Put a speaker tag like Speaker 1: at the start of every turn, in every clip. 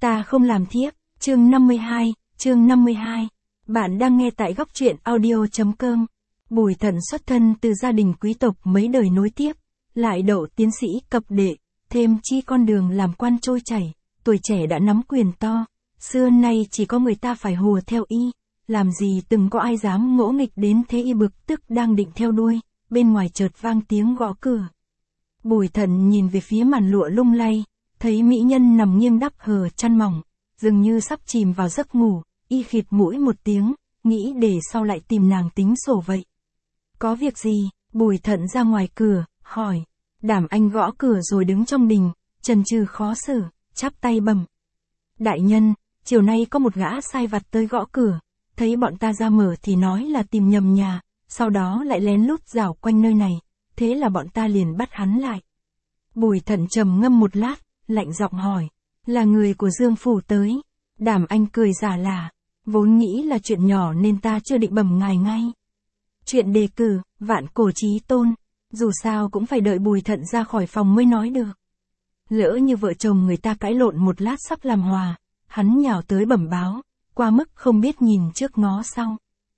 Speaker 1: Ta không làm thiếp, chương 52. Bạn đang nghe tại góc truyện audio.com. Bùi Thận xuất thân từ gia đình quý tộc mấy đời nối tiếp, lại đậu tiến sĩ cập đệ, thêm chi con đường làm quan trôi chảy, tuổi trẻ đã nắm quyền to, xưa nay chỉ có người ta phải hùa theo y, làm gì từng có ai dám ngỗ nghịch đến thế. Y bực tức đang định theo đuôi, bên ngoài chợt vang tiếng gõ cửa. Bùi Thận nhìn về phía màn lụa lung lay, thấy mỹ nhân nằm nghiêng đắp hờ chăn mỏng, dường như sắp chìm vào giấc ngủ, y khịt mũi một tiếng, nghĩ để sau lại tìm nàng tính sổ vậy. Có việc gì? Bùi Thận ra ngoài cửa, hỏi. Đảm Anh gõ cửa rồi đứng trong đình, chần chừ khó xử, chắp tay bẩm. Đại nhân, chiều nay có một gã sai vặt tới gõ cửa, thấy bọn ta ra mở thì nói là tìm nhầm nhà, sau đó lại lén lút rảo quanh nơi này, thế là bọn ta liền bắt hắn lại. Bùi Thận trầm ngâm một lát, lạnh giọng hỏi, là người của Dương phủ tới. Đảm Anh cười giả lả, vốn nghĩ là chuyện nhỏ nên ta chưa định bẩm ngài ngay. Chuyện đề cử, vạn cổ chí tôn, dù sao cũng phải đợi Bùi Thận ra khỏi phòng mới nói được. Lỡ như vợ chồng người ta cãi lộn một lát sắp làm hòa, hắn nhào tới bẩm báo, qua mức không biết nhìn trước ngó sau.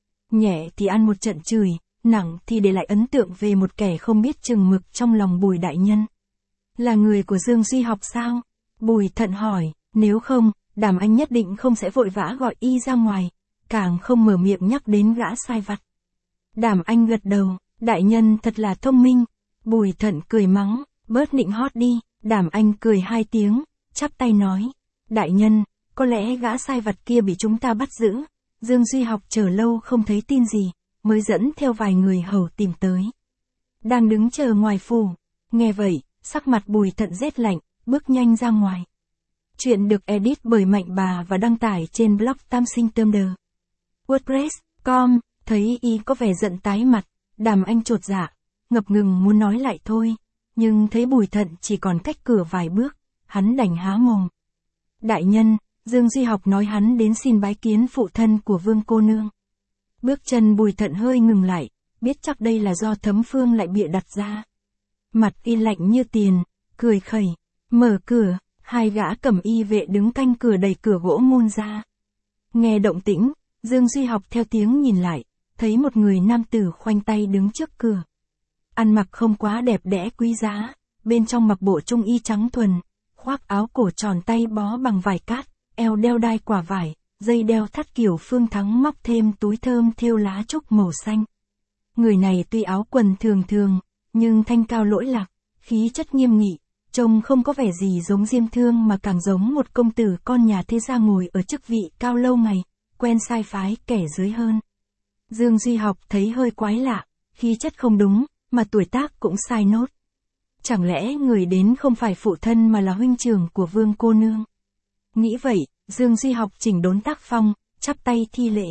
Speaker 1: Nhẹ thì ăn một trận chửi, nặng thì để lại ấn tượng về một kẻ không biết chừng mực trong lòng Bùi đại nhân. Là người của Dương Duy Học sao? Bùi Thận hỏi, nếu không, Đảm Anh nhất định không sẽ vội vã gọi y ra ngoài, càng không mở miệng nhắc đến gã sai vặt. Đảm Anh gật đầu, đại nhân thật là thông minh. Bùi Thận cười mắng, bớt nịnh hót đi. Đảm Anh cười hai tiếng, chắp tay nói, đại nhân, có lẽ gã sai vặt kia bị chúng ta bắt giữ, Dương Duy Học chờ lâu không thấy tin gì, mới dẫn theo vài người hầu tìm tới. Đang đứng chờ ngoài phủ. Nghe vậy, sắc mặt Bùi Thận rét lạnh, bước nhanh ra ngoài. Chuyện được edit bởi Mạnh Bà và đăng tải trên blog Tam Sinh Tươm Đờ. WordPress.com. Thấy y có vẻ giận tái mặt, Đảm Anh chột dạ, ngập ngừng muốn nói lại thôi, nhưng thấy Bùi Thận chỉ còn cách cửa vài bước, hắn đành há mồm. Đại nhân, Dương Duy Học nói hắn đến xin bái kiến phụ thân của Vương cô nương. Bước chân Bùi Thận hơi ngừng lại, biết chắc đây là do Thấm Phương lại bịa đặt ra. Mặt y lạnh như tiền, cười khẩy, mở cửa, hai gã cầm y vệ đứng canh cửa đẩy cửa gỗ môn ra. Nghe động tĩnh, Dương Duy Học theo tiếng nhìn lại, thấy một người nam tử khoanh tay đứng trước cửa. Ăn mặc không quá đẹp đẽ quý giá, bên trong mặc bộ trung y trắng thuần, khoác áo cổ tròn tay bó bằng vải cát, eo đeo đai quả vải, dây đeo thắt kiểu phương thắng móc thêm túi thơm thêu lá trúc màu xanh. Người này tuy áo quần thường thường, nhưng thanh cao lỗi lạc, khí chất nghiêm nghị, trông không có vẻ gì giống Diêm Thương mà càng giống một công tử con nhà thế gia ngồi ở chức vị cao lâu ngày, quen sai phái kẻ dưới hơn. Dương Duy Học thấy hơi quái lạ, khí chất không đúng, mà tuổi tác cũng sai nốt. Chẳng lẽ người đến không phải phụ thân mà là huynh trưởng của Vương cô nương? Nghĩ vậy, Dương Duy Học chỉnh đốn tác phong, chắp tay thi lễ.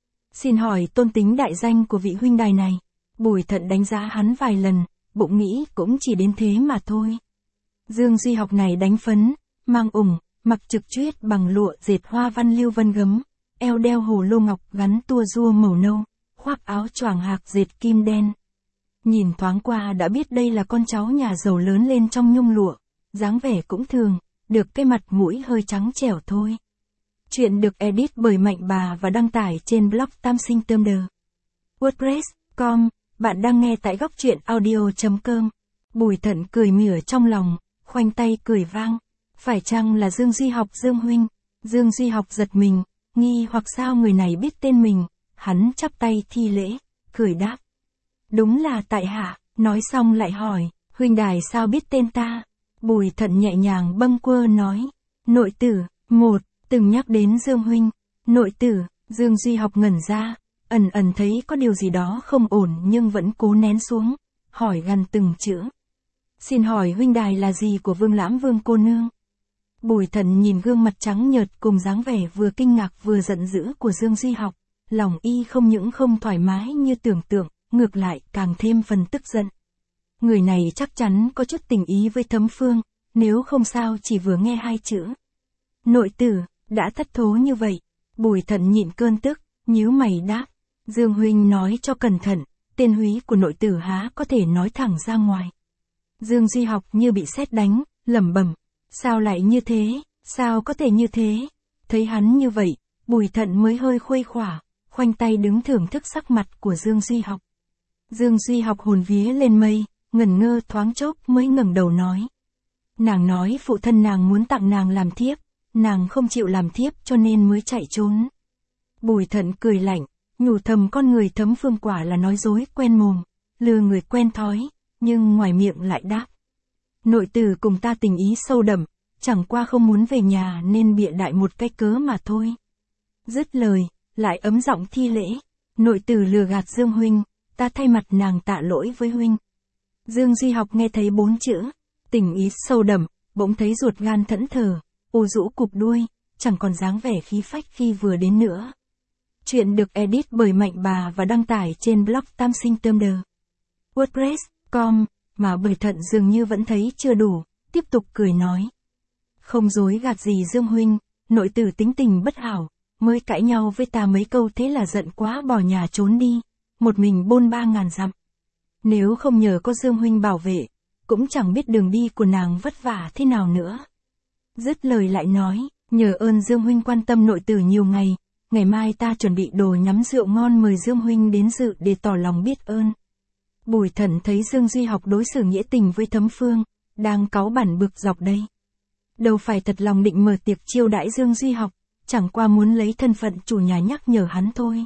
Speaker 1: Xin hỏi tôn tính đại danh của vị huynh đài này. Bùi Thận đánh giá hắn vài lần, bụng nghĩ cũng chỉ đến thế mà thôi. Dương Duy Học này đánh phấn, mang ủng, mặc trực chuyết bằng lụa dệt hoa văn lưu vân gấm, eo đeo hồ lô ngọc gắn tua rua màu nâu, khoác áo choàng hạc dệt kim đen. Nhìn thoáng qua đã biết đây là con cháu nhà giàu lớn lên trong nhung lụa, dáng vẻ cũng thường, được cái mặt mũi hơi trắng trẻo thôi. Chuyện được edit bởi Mạnh Bà và đăng tải trên blog Tam Sinh Tươm Đờ. WordPress.com. Bạn đang nghe tại góc truyện audio.com. Bùi Thận cười mỉa trong lòng, khoanh tay cười vang. Phải chăng là Dương Duy Học Dương huynh? Dương Duy Học giật mình, nghi hoặc sao người này biết tên mình, hắn chắp tay thi lễ, cười đáp. Đúng là tại hạ, nói xong lại hỏi, huynh đài sao biết tên ta? Bùi Thận nhẹ nhàng bâng quơ nói, nội tử, một, từng nhắc đến Dương huynh, nội tử. Dương Duy Học ngẩn ra, ẩn ẩn thấy có điều gì đó không ổn nhưng vẫn cố nén xuống, hỏi gằn từng chữ. Xin hỏi huynh đài là gì của Vương Lãm Vương cô nương? Bùi Thận nhìn gương mặt trắng nhợt cùng dáng vẻ vừa kinh ngạc vừa giận dữ của Dương Duy Học, lòng y không những không thoải mái như tưởng tượng, ngược lại càng thêm phần tức giận. Người này chắc chắn có chút tình ý với Thấm Phương, nếu không sao chỉ vừa nghe hai chữ nội tử, đã thất thố như vậy. Bùi Thận nhịn cơn tức, nhíu mày đáp, Dương huynh nói cho cẩn thận, tên húy của nội tử há có thể nói thẳng ra ngoài. Dương Duy Học như bị sét đánh, lẩm bẩm, sao lại như thế, Sao có thể như thế? Thấy hắn như vậy, Bùi Thận mới hơi khuây khỏa, khoanh tay đứng thưởng thức sắc mặt của Dương Duy Học. Dương Duy Học hồn vía lên mây, ngẩn ngơ thoáng chốc mới ngẩng đầu nói. Nàng nói phụ thân nàng muốn tặng nàng làm thiếp, nàng không chịu làm thiếp cho nên mới chạy trốn. Bùi Thận cười lạnh, nhủ thầm con người Thấm Phương quả là nói dối quen mồm, lừa người quen thói, nhưng ngoài miệng lại đáp. Nội tử cùng ta tình ý sâu đậm, chẳng qua không muốn về nhà nên bịa đại một cái cớ mà thôi. Dứt lời, lại ấm giọng thi lễ, nội tử lừa gạt Dương huynh, ta thay mặt nàng tạ lỗi với huynh. Dương Duy Học nghe thấy 4 chữ, tình ý sâu đậm, bỗng thấy ruột gan thẫn thờ, u rũ cụp đuôi, chẳng còn dáng vẻ khí phách khi vừa đến nữa. Chuyện được edit bởi Mạnh Bà và đăng tải trên blog Tam Sinh Tumblr, WordPress.com, mà Bùi Thận dường như vẫn thấy chưa đủ, tiếp tục cười nói. Không dối gạt gì Dương huynh, nội tử tính tình bất hảo, mới cãi nhau với ta mấy câu thế là giận quá bỏ nhà trốn đi, một mình bôn 3.000 dặm. Nếu không nhờ có Dương huynh bảo vệ, cũng chẳng biết đường đi của nàng vất vả thế nào nữa. Dứt lời lại nói, nhờ ơn Dương huynh quan tâm nội tử nhiều ngày, ngày mai ta chuẩn bị đồ nhắm rượu ngon mời Dương huynh đến dự để tỏ lòng biết ơn. Bùi Thận thấy Dương Duy Học đối xử nghĩa tình với Thấm Phương, đang cáu bẳn bực dọc đây. Đâu phải thật lòng định mở tiệc chiêu đãi Dương Duy Học, chẳng qua muốn lấy thân phận chủ nhà nhắc nhở hắn thôi.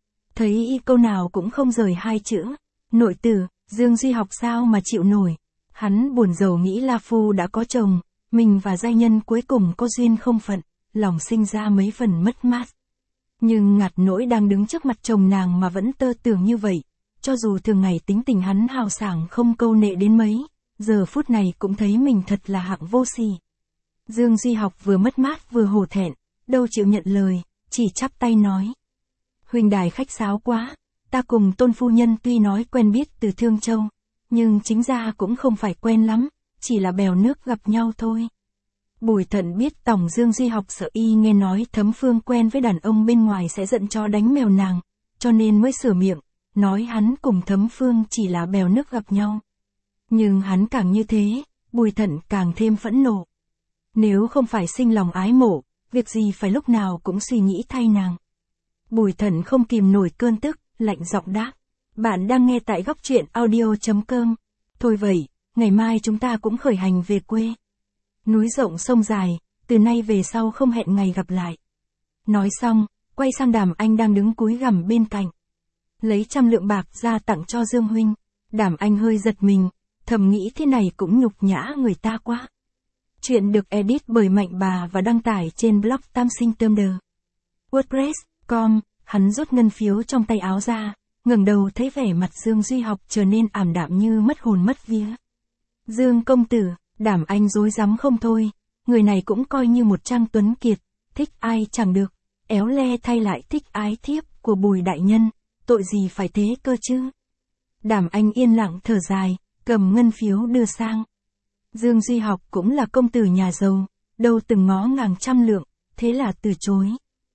Speaker 1: Thấy câu nào cũng không rời 2 chữ, nội tử, Dương Duy Học sao mà chịu nổi. Hắn buồn rầu nghĩ La Phu đã có chồng, mình và giai nhân cuối cùng có duyên không phận, lòng sinh ra mấy phần mất mát. Nhưng ngặt nỗi đang đứng trước mặt chồng nàng mà vẫn tơ tưởng như vậy, cho dù thường ngày tính tình hắn hào sảng không câu nệ đến mấy, giờ phút này cũng thấy mình thật là hạng vô sỉ. Dương Duy Học vừa mất mát vừa hổ thẹn, đâu chịu nhận lời, chỉ chắp tay nói. Huynh đài khách sáo quá, ta cùng Tôn phu nhân tuy nói quen biết từ Thương Châu, nhưng chính ra cũng không phải quen lắm, chỉ là bèo nước gặp nhau thôi. Bùi Thận biết tổng Dương Duy Học sợ y nghe nói Thấm Phương quen với đàn ông bên ngoài sẽ giận chó đánh mèo nàng, cho nên mới sửa miệng, nói hắn cùng Thấm Phương chỉ là bèo nước gặp nhau. Nhưng hắn càng như thế, Bùi Thận càng thêm phẫn nộ. Nếu không phải sinh lòng ái mộ, việc gì phải lúc nào cũng suy nghĩ thay nàng. Bùi Thận không kìm nổi cơn tức, lạnh giọng đáp. Bạn đang nghe tại góc truyện audio.com. Thôi vậy, ngày mai chúng ta cũng khởi hành về quê. Núi rộng sông dài, từ nay về sau không hẹn ngày gặp lại. Nói xong, quay sang Đàm Anh đang đứng cúi gằm bên cạnh. Lấy 100 lượng bạc ra tặng cho Dương huynh. Đàm Anh hơi giật mình, thầm nghĩ thế này cũng nhục nhã người ta quá. Chuyện được edit bởi Mạnh Bà và đăng tải trên blog Tam Sinh Tumblr, WordPress.com. Hắn rút ngân phiếu trong tay áo ra, ngẩng đầu thấy vẻ mặt Dương Duy Học trở nên ảm đạm như mất hồn mất vía. Dương công tử, Đàm Anh rối rắm không thôi, người này cũng coi như một trang tuấn kiệt, thích ai chẳng được, éo le thay lại thích ái thiếp của Bùi đại nhân, tội gì phải thế cơ chứ. Đàm Anh yên lặng thở dài, cầm ngân phiếu đưa sang. Dương Duy Học cũng là công tử nhà giàu, đâu từng ngó ngàng 100 lượng, thế là từ chối.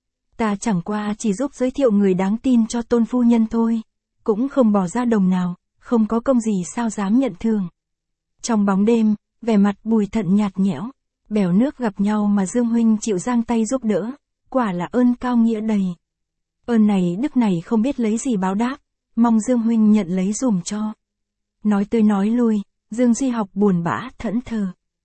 Speaker 1: Ta chẳng qua chỉ giúp giới thiệu người đáng tin cho Tôn phu nhân thôi, cũng không bỏ ra đồng nào, không có công gì sao dám nhận thưởng. Trong bóng đêm, vẻ mặt Bùi Thận nhạt nhẽo, bèo nước gặp nhau mà Dương huynh chịu giang tay giúp đỡ, quả là ơn cao nghĩa đầy. Ơn này đức này không biết lấy gì báo đáp, mong Dương huynh nhận lấy dùm cho. Nói tới nói lui, Dương Duy Học buồn bã thẫn thờ.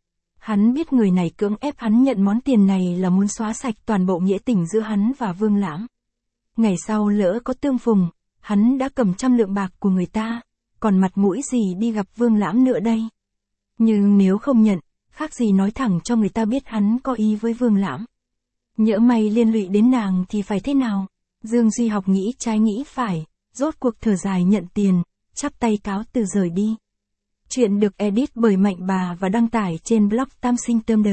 Speaker 1: Hắn biết người này cưỡng ép hắn nhận món tiền này là muốn xóa sạch toàn bộ nghĩa tình giữa hắn và Vương Lãm. Ngày sau lỡ có tương phùng, hắn đã cầm 100 lượng bạc của người ta, còn mặt mũi gì đi gặp Vương Lãm nữa đây. Nhưng nếu không nhận, khác gì nói thẳng cho người ta biết hắn có ý với Vương Lãm. Nhỡ may liên lụy đến nàng thì phải thế nào? Dương Duy Học nghĩ trái nghĩ phải, rốt cuộc thở dài nhận tiền, chắp tay cáo từ rời đi. Chuyện được edit bởi Mạnh Bà và đăng tải trên blog Tam Sinh Tumblr,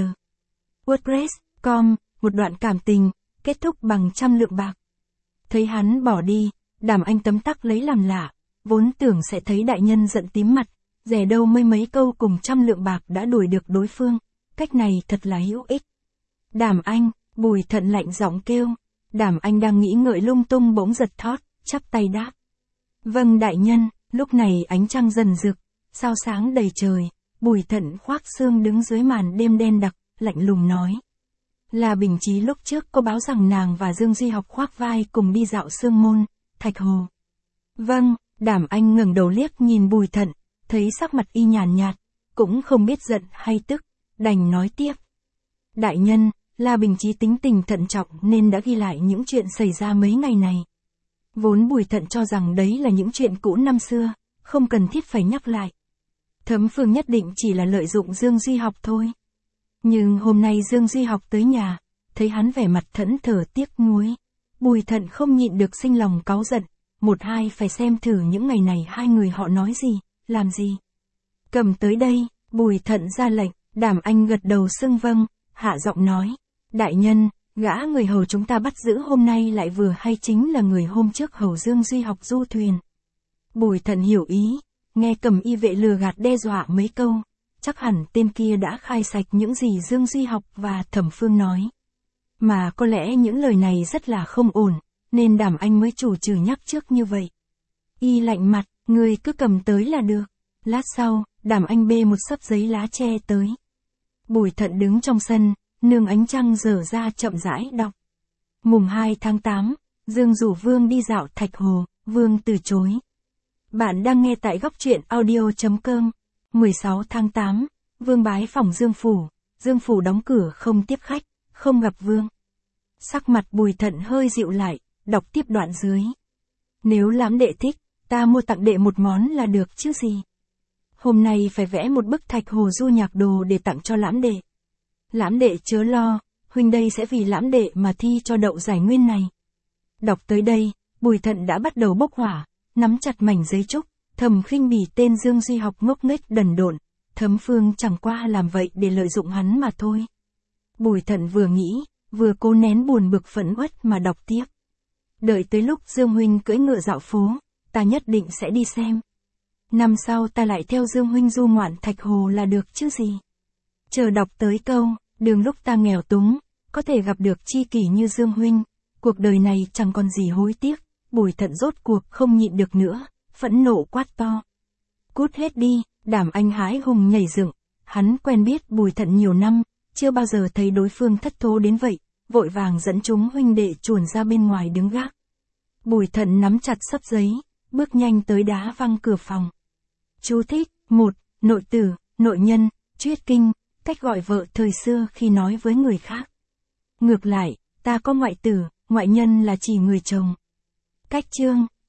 Speaker 1: WordPress.com. Một đoạn cảm tình, kết thúc bằng 100 lượng bạc. Thấy hắn bỏ đi, Đàm Anh tấm tắc lấy làm lạ, vốn tưởng sẽ thấy đại nhân giận tím mặt, dè đâu mấy câu cùng 100 lượng bạc đã đuổi được đối phương, cách này thật là hữu ích. Đàm Anh, Bùi Thận lạnh giọng kêu. Đàm Anh đang nghĩ ngợi lung tung bỗng giật thót, chắp tay đáp. Vâng đại nhân. Lúc này ánh trăng dần rực, sao sáng đầy trời, Bùi Thận khoác xương đứng dưới màn đêm đen đặc, lạnh lùng nói. là Bình Chí lúc trước có báo rằng nàng và Dương Duy Học khoác vai cùng đi dạo Sương Môn, Thạch Hồ. Vâng, Đảm Anh ngẩng đầu liếc nhìn Bùi Thận, thấy sắc mặt y nhàn nhạt, cũng không biết giận hay tức, đành nói tiếp. Đại nhân, là Bình Chí tính tình thận trọng nên đã ghi lại những chuyện xảy ra mấy ngày này. Vốn Bùi Thận cho rằng đấy là những chuyện cũ năm xưa, không cần thiết phải nhắc lại. Thấm Phương nhất định chỉ là lợi dụng Dương Duy Học thôi. Nhưng hôm nay Dương Duy Học tới nhà, thấy hắn vẻ mặt thẫn thờ tiếc nuối. Bùi Thận không nhịn được sinh lòng cáu giận, một hai phải xem thử những ngày này hai người họ nói gì, làm gì. Cầm tới đây, Bùi Thận ra lệnh, Đảm Anh gật đầu xưng vâng, hạ giọng nói. Đại nhân, gã người hầu chúng ta bắt giữ hôm nay lại vừa hay chính là người hôm trước hầu Dương Duy Học du thuyền. Bùi Thận hiểu ý, nghe Cầm Y vệ lừa gạt đe dọa mấy câu, chắc hẳn tên kia đã khai sạch những gì Dương Duy Học và Thẩm Phương nói. Mà có lẽ những lời này rất là không ổn, nên Đảm Anh mới chủ trừ nhắc trước như vậy. Y lạnh mặt, người cứ cầm tới là được. Lát sau, Đảm Anh bê một xấp giấy lá tre tới. Bùi Thận đứng trong sân, nương ánh trăng dở ra chậm rãi đọc. Mùng 2 tháng 8, Dương rủ Vương đi dạo Thạch Hồ, Vương từ chối. Bạn đang nghe tại góc truyện audio.com. 16 tháng 8, Vương bái phỏng Dương phủ, Dương phủ đóng cửa không tiếp khách, không gặp Vương. Sắc mặt Bùi Thận hơi dịu lại, đọc tiếp đoạn dưới. Nếu Lãm đệ thích, ta mua tặng đệ một món là được chứ gì. Hôm nay phải vẽ một bức Thạch Hồ du nhạc đồ để tặng cho Lãm đệ. Lãm đệ chớ lo, huynh đây sẽ vì Lãm đệ mà thi cho đậu giải nguyên này. Đọc tới đây, Bùi Thận đã bắt đầu bốc hỏa, nắm chặt mảnh giấy trúc, thầm khinh bỉ tên Dương Duy Học ngốc nghếch đần độn, Thấm Phương chẳng qua làm vậy để lợi dụng hắn mà thôi. Bùi Thận vừa nghĩ, vừa cố nén buồn bực phẫn uất mà đọc tiếp. Đợi tới lúc Dương huynh cưỡi ngựa dạo phố, ta nhất định sẽ đi xem. Năm sau ta lại theo Dương huynh du ngoạn Thạch Hồ là được chứ gì. Chờ đọc tới câu, đường lúc ta nghèo túng, có thể gặp được tri kỷ như Dương huynh, cuộc đời này chẳng còn gì hối tiếc. Bùi Thận rốt cuộc không nhịn được nữa, phẫn nộ quát to. Cút hết đi, Đảm Anh hái hùng nhảy dựng, hắn quen biết Bùi Thận nhiều năm, chưa bao giờ thấy đối phương thất thố đến vậy, vội vàng dẫn chúng huynh đệ chuồn ra bên ngoài đứng gác. Bùi Thận nắm chặt xấp giấy, bước nhanh tới đá văng cửa phòng. Chú thích, 1. Nội tử, nội nhân, truyết kinh, cách gọi vợ thời xưa khi nói với người khác. Ngược lại, ta có ngoại tử, ngoại nhân là chỉ người chồng. Cách chương,